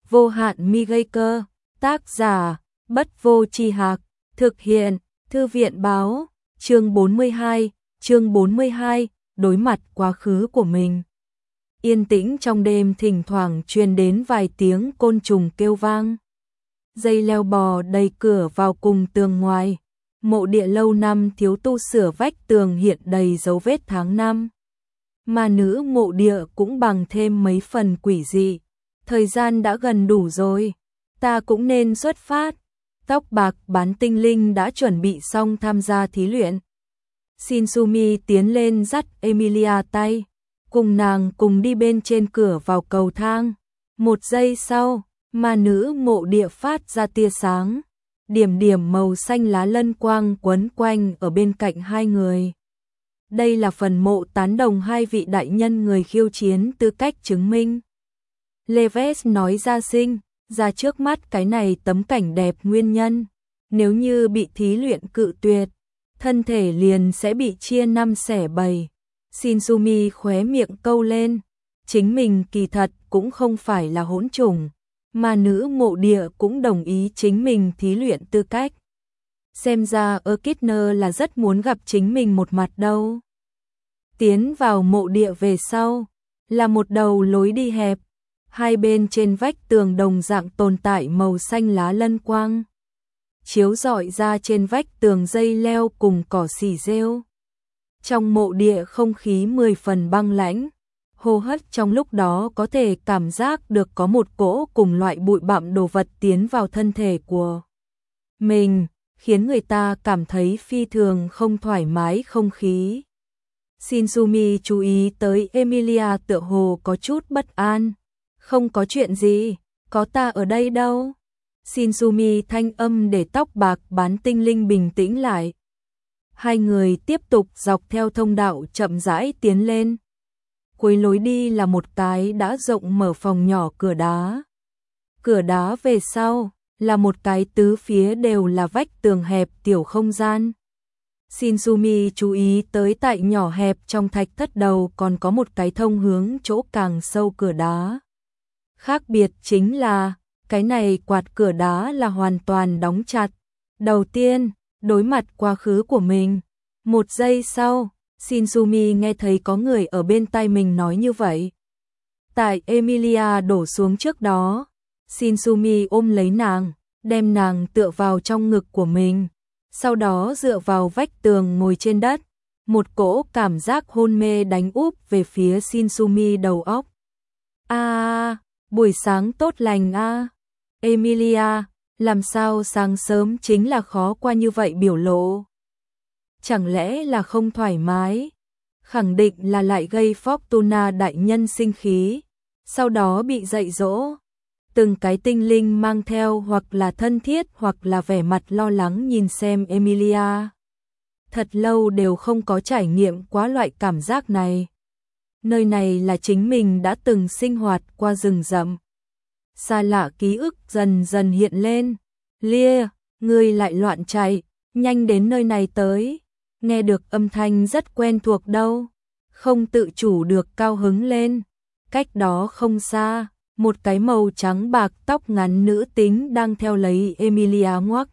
Vô hạn mi gây cơ, tác giả, Bất Vô Tri Hạc, thực hiện, Thư viện báo, chương 42, đối mặt quá khứ của mình. Yên tĩnh trong đêm thỉnh thoảng truyền đến vài tiếng côn trùng kêu vang. Dây leo bò đầy cửa vào cùng tường ngoài. Mộ địa lâu năm thiếu tu sửa vách tường hiện đầy dấu vết tháng năm. Ma nữ mộ địa cũng bằng thêm mấy phần quỷ dị. Thời gian đã gần đủ rồi, ta cũng nên xuất phát. Tóc bạc bán tinh linh đã chuẩn bị xong tham gia thí luyện. Shinsumi tiến lên dắt Emilia tay, cùng nàng cùng đi bên trên cửa vào cầu thang. Một giây sau, ma nữ mộ địa phát ra tia sáng. Điểm điểm màu xanh lá lân quang quấn quanh ở bên cạnh hai người. Đây là phần mộ tán đồng hai vị đại nhân người khiêu chiến tư cách chứng minh. Leves nói ra trước mắt cái này tấm cảnh đẹp nguyên nhân. Nếu như bị thí luyện cự tuyệt, thân thể liền sẽ bị chia năm xẻ bảy. Shinsumi khóe miệng câu lên. Chính mình kỳ thật cũng không phải là hỗn trùng. Mà nữ mộ địa cũng đồng ý chính mình thí luyện tư cách. Xem ra Ekidner là rất muốn gặp chính mình một mặt đâu. Tiến vào mộ địa về sau, là một đầu lối đi hẹp. Hai bên trên vách tường đồng dạng tồn tại màu xanh lá lân quang. Chiếu rọi ra trên vách tường dây leo cùng cỏ xỉ rêu. Trong mộ địa không khí 10 phần băng lãnh. Hô hấp trong lúc đó có thể cảm giác được có một cỗ cùng loại bụi bặm đồ vật tiến vào thân thể của mình, khiến người ta cảm thấy phi thường không thoải mái không khí. Shinsumi chú ý tới Emilia tựa hồ có chút bất an. Không có chuyện gì, có ta ở đây đâu. Shinsumi thanh âm để tóc bạc bán tinh linh bình tĩnh lại. Hai người tiếp tục dọc theo thông đạo chậm rãi tiến lên. Cuối lối đi là một cái đã rộng mở phòng nhỏ cửa đá. Cửa đá về sau là một cái tứ phía đều là vách tường hẹp tiểu không gian. Shinsumi chú ý tới tại nhỏ hẹp trong thạch thất đầu còn có một cái thông hướng chỗ càng sâu cửa đá. Khác biệt chính là cái này quạt cửa đá là hoàn toàn đóng chặt. Đầu tiên, đối mặt quá khứ của mình. Một giây sau, Shinsumi nghe thấy có người ở bên tai mình nói như vậy. Tại Emilia đổ xuống trước đó, Shinsumi ôm lấy nàng, đem nàng tựa vào trong ngực của mình. Sau đó dựa vào vách tường ngồi trên đất. Một cỗ cảm giác hôn mê đánh úp về phía Shinsumi đầu óc. Buổi sáng tốt lành a. Emilia, làm sao sáng sớm chính là khó qua như vậy biểu lộ? Chẳng lẽ là không thoải mái? Khẳng định là lại gây Fortuna đại nhân sinh khí, sau đó bị dạy dỗ. Từng cái tinh linh mang theo hoặc là thân thiết hoặc là vẻ mặt lo lắng nhìn xem Emilia. Thật lâu đều không có trải nghiệm quá loại cảm giác này. Nơi này là chính mình đã từng sinh hoạt qua rừng rậm. Xa lạ ký ức dần dần hiện lên. Lia, ngươi lại loạn chạy, nhanh đến nơi này tới. Nghe được âm thanh rất quen thuộc đâu. Không tự chủ được cao hứng lên. Cách đó không xa, một cái màu trắng bạc tóc ngắn nữ tính đang theo lấy Emilia ngoắc.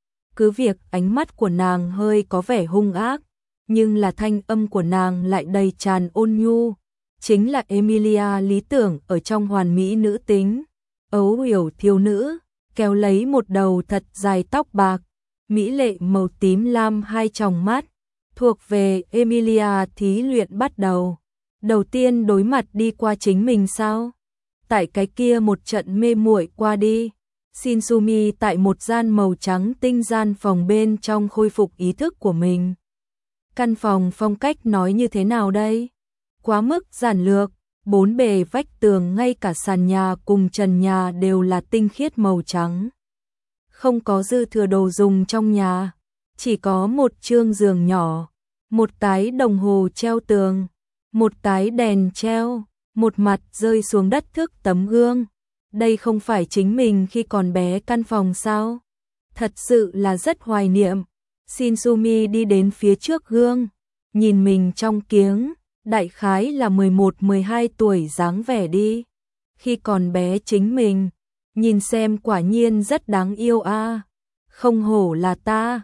Cứ việc ánh mắt của nàng hơi có vẻ hung ác, nhưng là thanh âm của nàng lại đầy tràn ôn nhu. Chính là Emilia lý tưởng ở trong hoàn mỹ nữ tính. Ấu hiểu thiếu nữ, kéo lấy một đầu thật dài tóc bạc, mỹ lệ màu tím lam hai tròng mắt, thuộc về Emilia thí luyện bắt đầu. Đầu tiên đối mặt đi qua chính mình sao? Tại cái kia một trận mê muội qua đi, Shinsumi tại một gian màu trắng tinh gian phòng bên trong khôi phục ý thức của mình. Căn phòng phong cách nói như thế nào đây? Quá mức giản lược. Bốn bề vách tường ngay cả sàn nhà cùng trần nhà đều là tinh khiết màu trắng. Không có dư thừa đồ dùng trong nhà, chỉ có một chương giường nhỏ, một cái đồng hồ treo tường, một cái đèn treo, một mặt rơi xuống đất thước tấm gương. Đây không phải chính mình khi còn bé căn phòng sao? Thật sự là rất hoài niệm. Shinsumi đi đến phía trước gương, nhìn mình trong kiếng. Đại khái là 11-12 tuổi dáng vẻ đi. Khi còn bé chính mình, nhìn xem quả nhiên rất đáng yêu a. Không hổ là ta,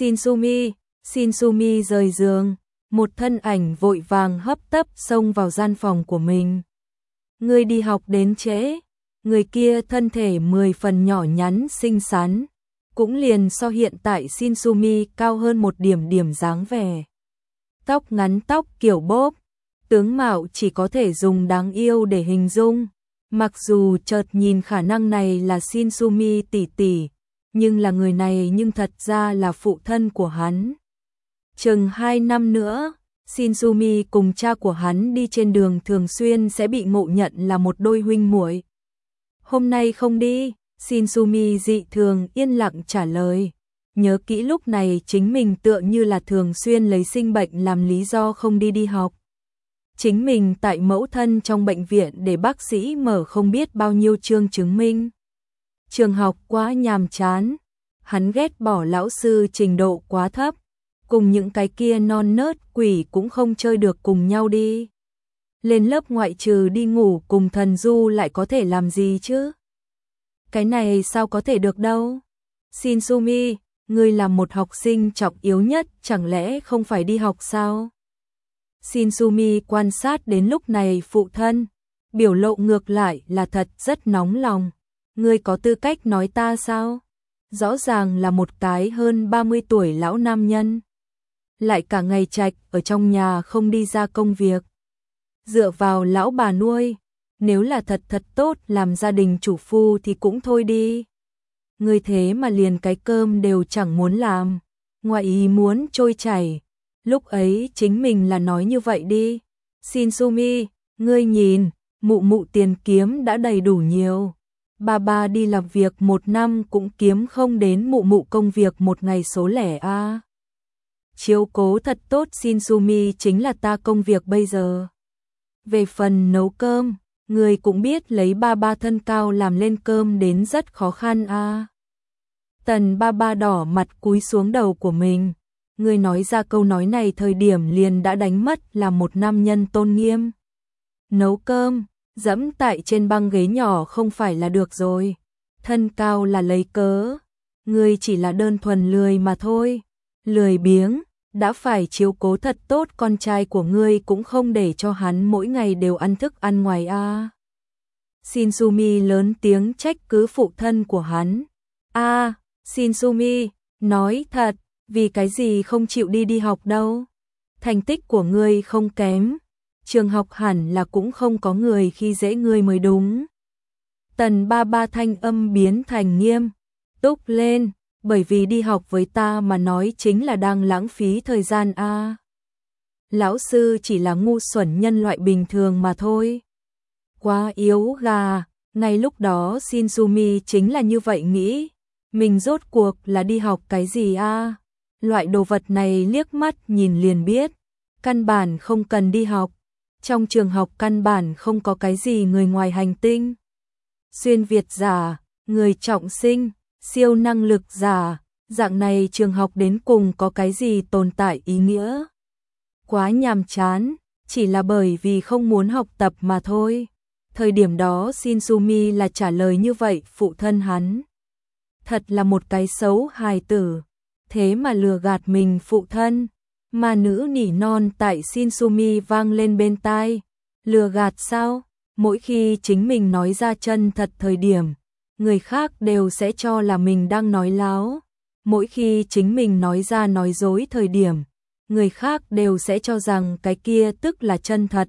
Shinsumi rời giường, một thân ảnh vội vàng hấp tấp xông vào gian phòng của mình. Ngươi đi học đến trễ, người kia thân thể 10 phần nhỏ nhắn xinh xắn, cũng liền so hiện tại Shinsumi cao hơn một điểm dáng vẻ. Tóc ngắn tóc kiểu bóp, tướng mạo chỉ có thể dùng đáng yêu để hình dung. Mặc dù chợt nhìn khả năng này là Shinsumi tỷ tỷ, nhưng là người này nhưng thật ra là phụ thân của hắn. Chừng 2 năm nữa, Shinsumi cùng cha của hắn đi trên đường thường xuyên sẽ bị ngộ nhận là một đôi huynh muội. Hôm nay không đi, Shinsumi dị thường yên lặng trả lời. Nhớ kỹ lúc này chính mình tựa như là thường xuyên lấy sinh bệnh làm lý do không đi học. Chính mình tại mẫu thân trong bệnh viện để bác sĩ mở không biết bao nhiêu chương chứng minh. Trường học quá nhàm chán, hắn ghét bỏ lão sư trình độ quá thấp, cùng những cái kia non nớt quỷ cũng không chơi được cùng nhau đi. Lên lớp ngoại trừ đi ngủ cùng thần du lại có thể làm gì chứ? Cái này sao có thể được đâu? Shinsumi, ngươi là một học sinh trọng yếu nhất, chẳng lẽ không phải đi học sao? Shinsumi quan sát đến lúc này phụ thân, biểu lộ ngược lại là thật rất nóng lòng. Ngươi có tư cách nói ta sao? Rõ ràng là một cái hơn 30 tuổi lão nam nhân, lại cả ngày trạch ở trong nhà không đi ra công việc, dựa vào lão bà nuôi, nếu là thật tốt làm gia đình chủ phu thì cũng thôi đi. Ngươi thế mà liền cái cơm đều chẳng muốn làm, ngoài ý muốn trôi chảy. Lúc ấy chính mình là nói như vậy đi. Shinsumi, ngươi nhìn, mụ tiền kiếm đã đầy đủ nhiều. Bà đi làm việc 1 năm cũng kiếm không đến mụ công việc một ngày số lẻ a. Chiếu cố thật tốt Shinsumi chính là ta công việc bây giờ. Về phần nấu cơm, người cũng biết lấy ba thân cao làm lên cơm đến rất khó khăn a. Tần ba đỏ mặt cúi xuống đầu của mình. Người nói ra câu nói này thời điểm liền đã đánh mất là một nam nhân tôn nghiêm. Nấu cơm, dẫm tại trên băng ghế nhỏ không phải là được rồi. Thân cao là lấy cớ. Ngươi chỉ là đơn thuần lười mà thôi. Lười biếng, đã phải chiếu cố thật tốt con trai của ngươi cũng không để cho hắn mỗi ngày đều ăn thức ăn ngoài a. Shinsumi lớn tiếng trách cứ phụ thân của hắn. Shinsumi, nói thật, vì cái gì không chịu đi học đâu? Thành tích của ngươi không kém, trường học hẳn là cũng không có người khi dễ ngươi mới đúng. Tần ba thanh âm biến thành nghiêm túc lên, bởi vì đi học với ta mà nói chính là đang lãng phí thời gian a. Lão sư chỉ là ngu xuẩn nhân loại bình thường mà thôi. Quá yếu gà, ngay lúc đó Shinsumi chính là như vậy nghĩ, mình rốt cuộc là đi học cái gì a? Loại đồ vật này liếc mắt nhìn liền biết, căn bản không cần đi học. Trong trường học căn bản không có cái gì người ngoài hành tinh. Xuyên Việt giả, người trọng sinh, siêu năng lực giả, dạng này trường học đến cùng có cái gì tồn tại ý nghĩa. Quá nhàm chán, chỉ là bởi vì không muốn học tập mà thôi. Thời điểm đó Shinsumi là trả lời như vậy phụ thân hắn. Thật là một cái xấu hài tử, thế mà lừa gạt mình phụ thân. Mà nữ nỉ non tại Shinsumi vang lên bên tai. Lừa gạt sao? Mỗi khi chính mình nói ra chân thật thời điểm, người khác đều sẽ cho là mình đang nói láo. Mỗi khi chính mình nói ra nói dối thời điểm, người khác đều sẽ cho rằng cái kia tức là chân thật.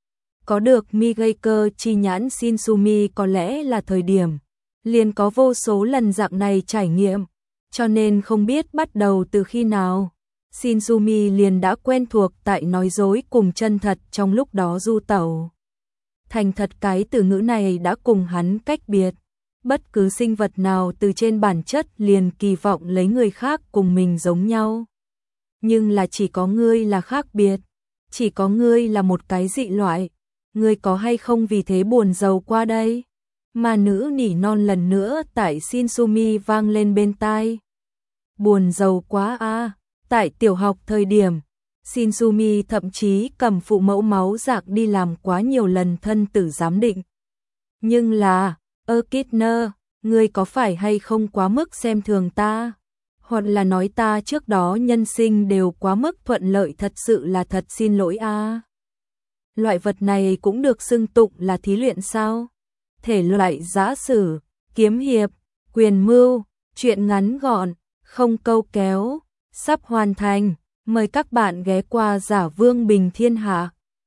Có được Migeiko chi nhãn Shinsumi có lẽ là thời điểm liền có vô số lần dạng này trải nghiệm, cho nên không biết bắt đầu từ khi nào, Shinsumi liền đã quen thuộc tại nói dối cùng chân thật trong lúc đó du tẩu. Thành thật cái từ ngữ này đã cùng hắn cách biệt. Bất cứ sinh vật nào từ trên bản chất liền kỳ vọng lấy người khác cùng mình giống nhau. Nhưng là chỉ có ngươi là khác biệt, chỉ có ngươi là một cái dị loại. Ngươi có hay không vì thế buồn rầu qua đây? Mà nữ nỉ non lần nữa tại Shinsumi vang lên bên tai. Buồn rầu quá a. Tại tiểu học thời điểm, Shinsumi thậm chí cầm phụ mẫu máu rạc đi làm quá nhiều lần thân tử giám định. Nhưng là, Kidner, ngươi có phải hay không quá mức xem thường ta? Hoặc là nói ta trước đó nhân sinh đều quá mức thuận lợi, thật sự là thật xin lỗi a. Loại vật này cũng được xưng tụng là thí luyện sao? Thể loại giã sử, kiếm hiệp, quyền mưu, truyện ngắn gọn, không câu kéo, sắp hoàn thành. Mời các bạn ghé qua Giả Vương Bình Thiên Hạ.